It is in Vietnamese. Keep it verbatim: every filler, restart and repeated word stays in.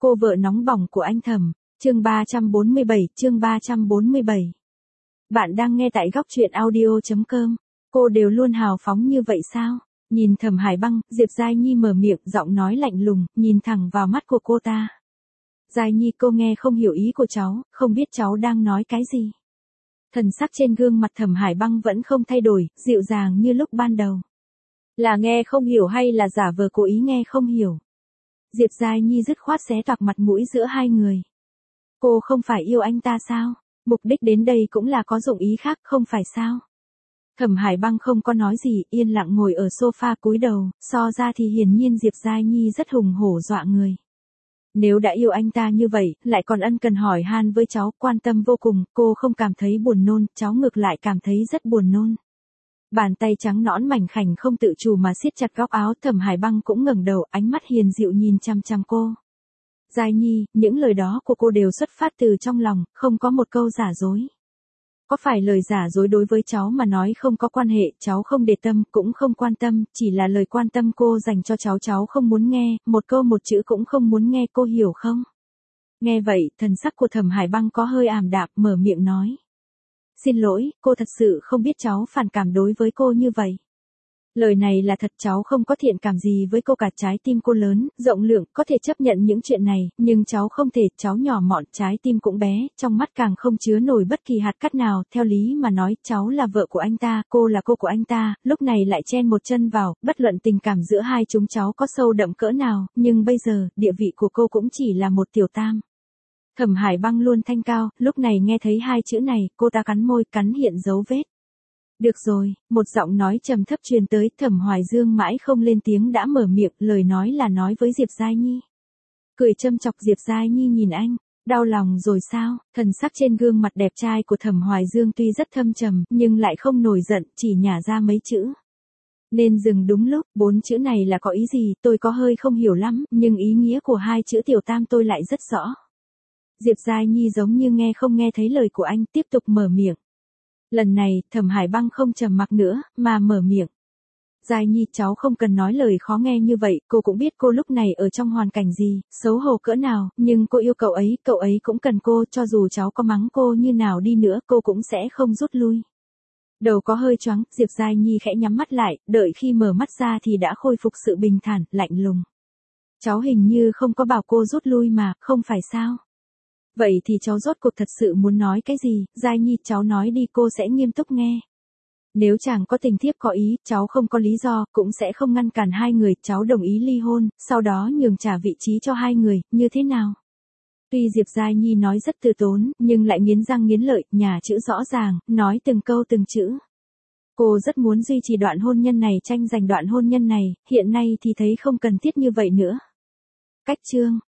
Cô vợ nóng bỏng của anh Thẩm, chương ba trăm bốn mươi bảy, chương ba trăm bốn mươi bảy. Bạn đang nghe tại góc truyện audio chấm com. Cô đều luôn hào phóng như vậy sao? Nhìn Thẩm Hải Băng, Diệp Giai Nhi mở miệng, giọng nói lạnh lùng, nhìn thẳng vào mắt của cô ta. Giai Nhi, cô nghe không hiểu ý của cháu, không biết cháu đang nói cái gì. Thần sắc trên gương mặt Thẩm Hải Băng vẫn không thay đổi, dịu dàng như lúc ban đầu. Là nghe không hiểu hay là giả vờ cố ý nghe không hiểu? Diệp Giai Nhi dứt khoát xé toạc mặt mũi giữa hai người. Cô không phải yêu anh ta sao? Mục đích đến đây cũng là có dụng ý khác, không phải sao? Thẩm Hải Băng không có nói gì, yên lặng ngồi ở sofa cúi đầu, so ra thì hiển nhiên Diệp Giai Nhi rất hùng hổ dọa người. Nếu đã yêu anh ta như vậy, lại còn ân cần hỏi han với cháu, quan tâm vô cùng, cô không cảm thấy buồn nôn, cháu ngược lại cảm thấy rất buồn nôn. Bàn tay trắng nõn mảnh khảnh không tự chủ mà siết chặt góc áo, Thẩm Hải Băng cũng ngẩng đầu, ánh mắt hiền dịu nhìn chăm chăm cô. Giai Nhi, những lời đó của cô đều xuất phát từ trong lòng, không có một câu giả dối. Có phải lời giả dối đối với cháu mà nói không có quan hệ, cháu không để tâm, cũng không quan tâm, chỉ là lời quan tâm cô dành cho cháu cháu không muốn nghe, một câu một chữ cũng không muốn nghe, cô hiểu không? Nghe vậy, thần sắc của Thẩm Hải Băng có hơi ảm đạm, mở miệng nói. Xin lỗi, cô thật sự không biết cháu phản cảm đối với cô như vậy. Lời này là thật, cháu không có thiện cảm gì với cô cả, trái tim cô lớn, rộng lượng, có thể chấp nhận những chuyện này, nhưng cháu không thể, cháu nhỏ mọn, trái tim cũng bé, trong mắt càng không chứa nổi bất kỳ hạt cát nào, theo lý mà nói, cháu là vợ của anh ta, cô là cô của anh ta, lúc này lại chen một chân vào, bất luận tình cảm giữa hai chúng cháu có sâu đậm cỡ nào, nhưng bây giờ, địa vị của cô cũng chỉ là một tiểu tam. Thẩm Hải Băng luôn thanh cao, lúc này nghe thấy hai chữ này, cô ta cắn môi, cắn hiện dấu vết. Được rồi, một giọng nói trầm thấp truyền tới, Thẩm Hoài Dương mãi không lên tiếng đã mở miệng, lời nói là nói với Diệp Giai Nhi. Cười châm chọc, Diệp Giai Nhi nhìn anh, đau lòng rồi sao? Thần sắc trên gương mặt đẹp trai của Thẩm Hoài Dương tuy rất thâm trầm, nhưng lại không nổi giận, chỉ nhả ra mấy chữ. Nên dừng đúng lúc, bốn chữ này là có ý gì, tôi có hơi không hiểu lắm, nhưng ý nghĩa của hai chữ tiểu tam tôi lại rất rõ. Diệp Giai Nhi giống như nghe không nghe thấy lời của anh, tiếp tục mở miệng. Lần này, Thẩm Hải Băng không trầm mặc nữa, mà mở miệng. Giai Nhi, cháu không cần nói lời khó nghe như vậy, cô cũng biết cô lúc này ở trong hoàn cảnh gì, xấu hổ cỡ nào, nhưng cô yêu cậu ấy, cậu ấy cũng cần cô, cho dù cháu có mắng cô như nào đi nữa, cô cũng sẽ không rút lui. Đầu có hơi choáng, Diệp Giai Nhi khẽ nhắm mắt lại, đợi khi mở mắt ra thì đã khôi phục sự bình thản, lạnh lùng. Cháu hình như không có bảo cô rút lui mà, không phải sao? Vậy thì cháu rốt cuộc thật sự muốn nói cái gì? Giai Nhi, cháu nói đi, cô sẽ nghiêm túc nghe. Nếu chàng có tình thiếp có ý, cháu không có lý do, cũng sẽ không ngăn cản hai người, cháu đồng ý ly hôn, sau đó nhường trả vị trí cho hai người, như thế nào? Tuy Diệp Giai Nhi nói rất từ tốn, nhưng lại nghiến răng nghiến lợi, nhà chữ rõ ràng, nói từng câu từng chữ. Cô rất muốn duy trì đoạn hôn nhân này, tranh giành đoạn hôn nhân này, hiện nay thì thấy không cần thiết như vậy nữa. Cách chương.